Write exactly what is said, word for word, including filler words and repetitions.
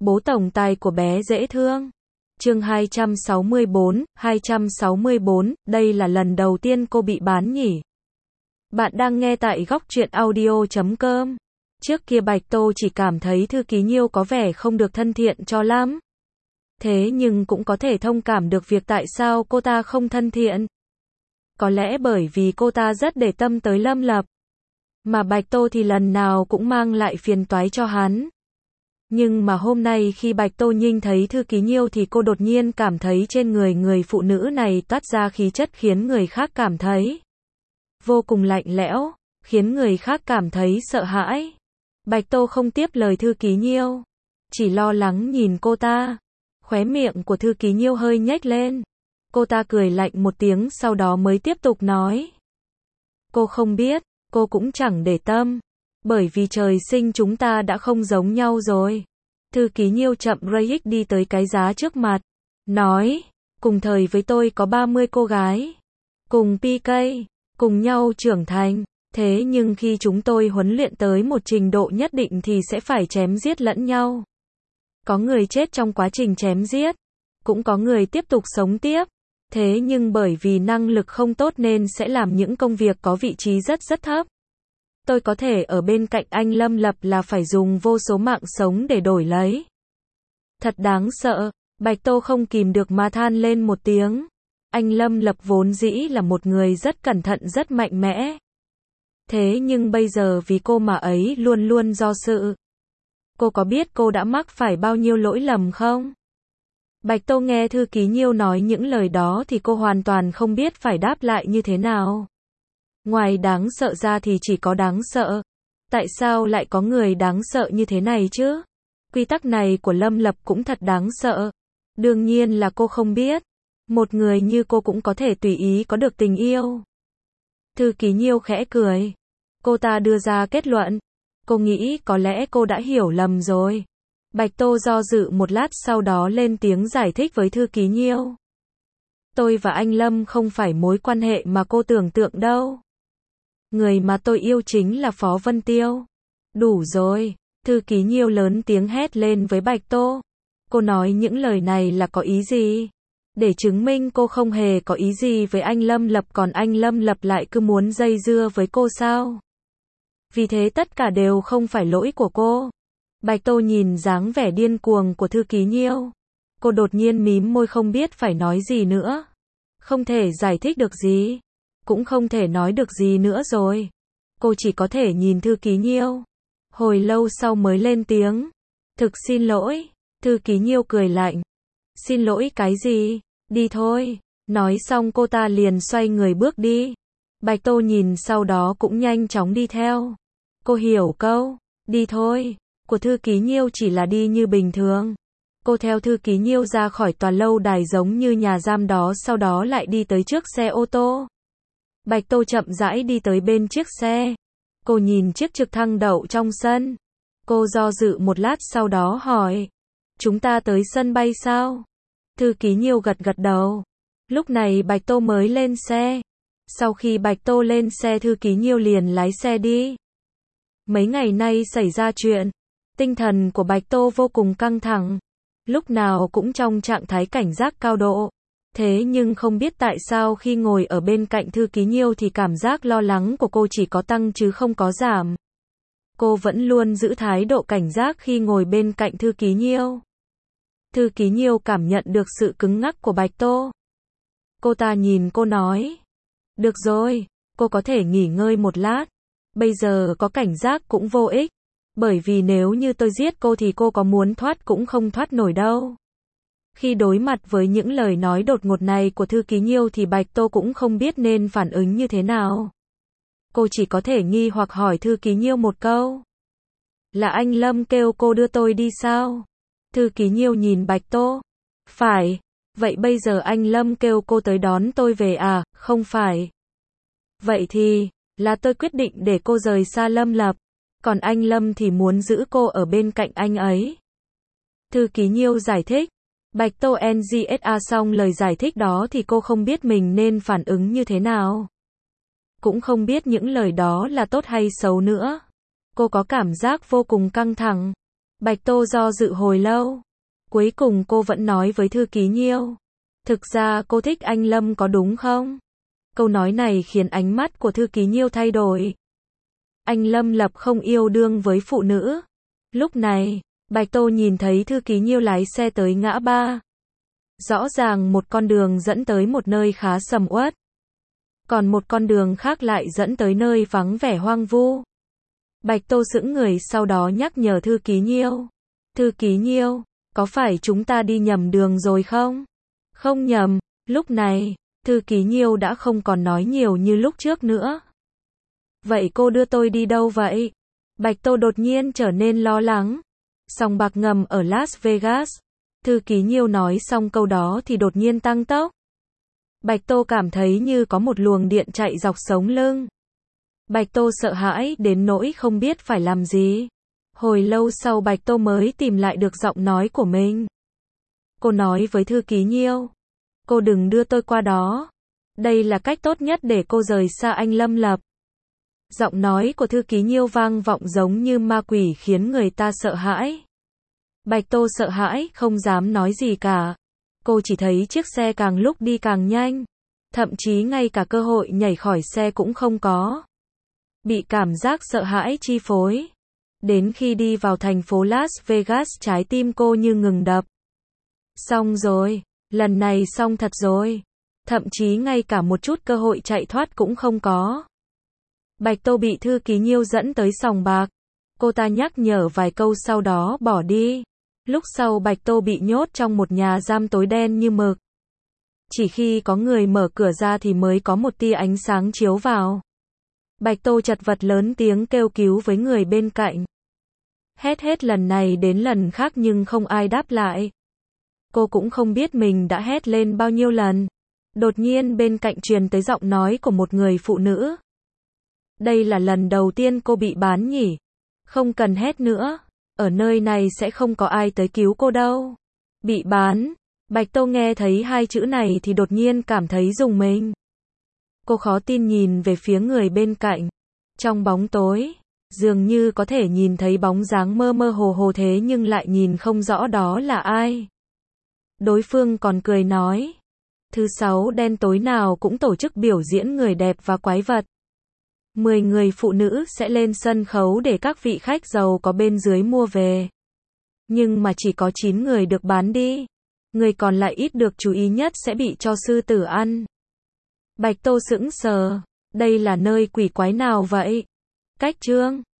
Bố tổng tài của bé dễ thương. Chương hai trăm sáu mươi bốn, hai trăm sáu mươi bốn, đây là lần đầu tiên cô bị bán nhỉ? Bạn đang nghe tại góc truyện audio chấm com. Trước kia Bạch Tô chỉ cảm thấy Thư Ký Nhiêu có vẻ không được thân thiện cho lắm. Thế nhưng cũng có thể thông cảm được việc tại sao cô ta không thân thiện. Có lẽ bởi vì cô ta rất để tâm tới Lâm Lập. Mà Bạch Tô thì lần nào cũng mang lại phiền toái cho hắn. Nhưng mà hôm nay khi Bạch Tô nhìn thấy Thư Ký Nhiêu thì cô đột nhiên cảm thấy trên người người phụ nữ này toát ra khí chất khiến người khác cảm thấy vô cùng lạnh lẽo, khiến người khác cảm thấy sợ hãi. Bạch Tô không tiếp lời Thư Ký Nhiêu, chỉ lo lắng nhìn cô ta. Khóe miệng của Thư Ký Nhiêu hơi nhếch lên. Cô ta cười lạnh một tiếng sau đó mới tiếp tục nói. Cô không biết, cô cũng chẳng để tâm. Bởi vì trời sinh chúng ta đã không giống nhau rồi. Thư Ký Nhiêu chậm rãi đi tới cái giá trước mặt. Nói, cùng thời với tôi có ba mươi cô gái. Cùng pê ca, cùng nhau trưởng thành. Thế nhưng khi chúng tôi huấn luyện tới một trình độ nhất định thì sẽ phải chém giết lẫn nhau. Có người chết trong quá trình chém giết. Cũng có người tiếp tục sống tiếp. Thế nhưng bởi vì năng lực không tốt nên sẽ làm những công việc có vị trí rất rất thấp. Tôi có thể ở bên cạnh anh Lâm Lập là phải dùng vô số mạng sống để đổi lấy. Thật đáng sợ, Bạch Tô không kìm được mà than lên một tiếng. Anh Lâm Lập vốn dĩ là một người rất cẩn thận rất mạnh mẽ. Thế nhưng bây giờ vì cô mà ấy luôn luôn do sự. Cô có biết cô đã mắc phải bao nhiêu lỗi lầm không? Bạch Tô nghe Thư Ký Nhiêu nói những lời đó thì cô hoàn toàn không biết phải đáp lại như thế nào. Ngoài đáng sợ ra thì chỉ có đáng sợ. Tại sao lại có người đáng sợ như thế này chứ? Quy tắc này của Lâm Lập cũng thật đáng sợ. Đương nhiên là cô không biết. Một người như cô cũng có thể tùy ý có được tình yêu. Thư Ký Nhiêu khẽ cười. Cô ta đưa ra kết luận. Cô nghĩ có lẽ cô đã hiểu lầm rồi. Bạch Tô do dự một lát sau đó lên tiếng giải thích với Thư Ký Nhiêu. Tôi và anh Lâm không phải mối quan hệ mà cô tưởng tượng đâu. Người mà tôi yêu chính là Phó Vân Tiêu. Đủ rồi, Thư Ký Nhiêu lớn tiếng hét lên với Bạch Tô. Cô nói những lời này là có ý gì? Để chứng minh cô không hề có ý gì với anh Lâm Lập còn anh Lâm Lập lại cứ muốn dây dưa với cô sao? Vì thế tất cả đều không phải lỗi của cô. Bạch Tô nhìn dáng vẻ điên cuồng của Thư Ký Nhiêu. Cô đột nhiên mím môi không biết phải nói gì nữa. Không thể giải thích được gì. Cũng không thể nói được gì nữa rồi. Cô chỉ có thể nhìn Thư Ký Nhiêu. Hồi lâu sau mới lên tiếng. Thực xin lỗi. Thư Ký Nhiêu cười lạnh. Xin lỗi cái gì? Đi thôi. Nói xong cô ta liền xoay người bước đi. Bạch Tô nhìn sau đó cũng nhanh chóng đi theo. Cô hiểu câu đi thôi của Thư Ký Nhiêu chỉ là đi như bình thường. Cô theo Thư Ký Nhiêu ra khỏi tòa lâu đài giống như nhà giam đó sau đó lại đi tới trước xe ô tô. Bạch Tô chậm rãi đi tới bên chiếc xe. Cô nhìn chiếc trực thăng đậu trong sân. Cô do dự một lát sau đó hỏi. Chúng ta tới sân bay sao? Thư Ký Nhiêu gật gật đầu. Lúc này Bạch Tô mới lên xe. Sau khi Bạch Tô lên xe Thư Ký Nhiêu liền lái xe đi. Mấy ngày nay xảy ra chuyện. Tinh thần của Bạch Tô vô cùng căng thẳng. Lúc nào cũng trong trạng thái cảnh giác cao độ. Thế nhưng không biết tại sao khi ngồi ở bên cạnh Thư Ký Nhiêu thì cảm giác lo lắng của cô chỉ có tăng chứ không có giảm. Cô vẫn luôn giữ thái độ cảnh giác khi ngồi bên cạnh Thư Ký Nhiêu. Thư Ký Nhiêu cảm nhận được sự cứng ngắc của Bạch Tô. Cô ta nhìn cô nói. Được rồi, cô có thể nghỉ ngơi một lát. Bây giờ có cảnh giác cũng vô ích. Bởi vì nếu như tôi giết cô thì cô có muốn thoát cũng không thoát nổi đâu. Khi đối mặt với những lời nói đột ngột này của Thư Ký Nhiêu thì Bạch Tô cũng không biết nên phản ứng như thế nào. Cô chỉ có thể nghi hoặc hỏi Thư Ký Nhiêu một câu. Là anh Lâm kêu cô đưa tôi đi sao? Thư Ký Nhiêu nhìn Bạch Tô. Phải. Vậy bây giờ anh Lâm kêu cô tới đón tôi về à? Không phải. Vậy thì, là tôi quyết định để cô rời xa Lâm Lập. Còn anh Lâm thì muốn giữ cô ở bên cạnh anh ấy. Thư Ký Nhiêu giải thích. Bạch Tô en giê ét a xong lời giải thích đó thì cô không biết mình nên phản ứng như thế nào. Cũng không biết những lời đó là tốt hay xấu nữa. Cô có cảm giác vô cùng căng thẳng. Bạch Tô do dự hồi lâu. Cuối cùng cô vẫn nói với thư ký Nhiêu. Thực ra cô thích anh Lâm có đúng không? Câu nói này khiến ánh mắt của thư ký Nhiêu thay đổi. Anh Lâm Lập không yêu đương với phụ nữ. Lúc này, Bạch Tô nhìn thấy thư ký Nhiêu lái xe tới ngã ba. Rõ ràng một con đường dẫn tới một nơi khá sầm uất. Còn một con đường khác lại dẫn tới nơi vắng vẻ hoang vu. Bạch Tô sững người sau đó nhắc nhở thư ký Nhiêu. Thư ký Nhiêu, có phải chúng ta đi nhầm đường rồi không? Không nhầm, lúc này, thư ký Nhiêu đã không còn nói nhiều như lúc trước nữa. Vậy cô đưa tôi đi đâu vậy? Bạch Tô đột nhiên trở nên lo lắng. Sòng bạc ngầm ở Las Vegas. Thư ký Nhiêu nói xong câu đó thì đột nhiên tăng tốc. Bạch Tô cảm thấy như có một luồng điện chạy dọc sống lưng. Bạch Tô sợ hãi đến nỗi không biết phải làm gì. Hồi lâu sau Bạch Tô mới tìm lại được giọng nói của mình. Cô nói với thư ký Nhiêu. Cô đừng đưa tôi qua đó. Đây là cách tốt nhất để cô rời xa anh Lâm Lập. Giọng nói của thư ký Nhiêu vang vọng giống như ma quỷ khiến người ta sợ hãi. Bạch Tô sợ hãi, không dám nói gì cả. Cô chỉ thấy chiếc xe càng lúc đi càng nhanh. Thậm chí ngay cả cơ hội nhảy khỏi xe cũng không có. Bị cảm giác sợ hãi chi phối. Đến khi đi vào thành phố Las Vegas trái tim cô như ngừng đập. Xong rồi, lần này xong thật rồi. Thậm chí ngay cả một chút cơ hội chạy thoát cũng không có. Bạch Tô bị thư ký Nhiêu dẫn tới sòng bạc. Cô ta nhắc nhở vài câu sau đó bỏ đi. Lúc sau Bạch Tô bị nhốt trong một nhà giam tối đen như mực. Chỉ khi có người mở cửa ra thì mới có một tia ánh sáng chiếu vào. Bạch Tô chật vật lớn tiếng kêu cứu với người bên cạnh. Hét hết lần này đến lần khác nhưng không ai đáp lại. Cô cũng không biết mình đã hét lên bao nhiêu lần. Đột nhiên bên cạnh truyền tới giọng nói của một người phụ nữ. Đây là lần đầu tiên cô bị bán nhỉ? Không cần hét nữa. Ở nơi này sẽ không có ai tới cứu cô đâu. Bị bán. Bạch Tô nghe thấy hai chữ này thì đột nhiên cảm thấy rùng mình. Cô khó tin nhìn về phía người bên cạnh. Trong bóng tối, dường như có thể nhìn thấy bóng dáng mơ mơ hồ hồ thế nhưng lại nhìn không rõ đó là ai. Đối phương còn cười nói. Thứ sáu đen tối nào cũng tổ chức biểu diễn người đẹp và quái vật. mười người phụ nữ sẽ lên sân khấu để các vị khách giàu có bên dưới mua về. Nhưng mà chỉ có chín người được bán đi. Người còn lại ít được chú ý nhất sẽ bị cho sư tử ăn. Bạch Tô sững sờ. Đây là nơi quỷ quái nào vậy? Cách chương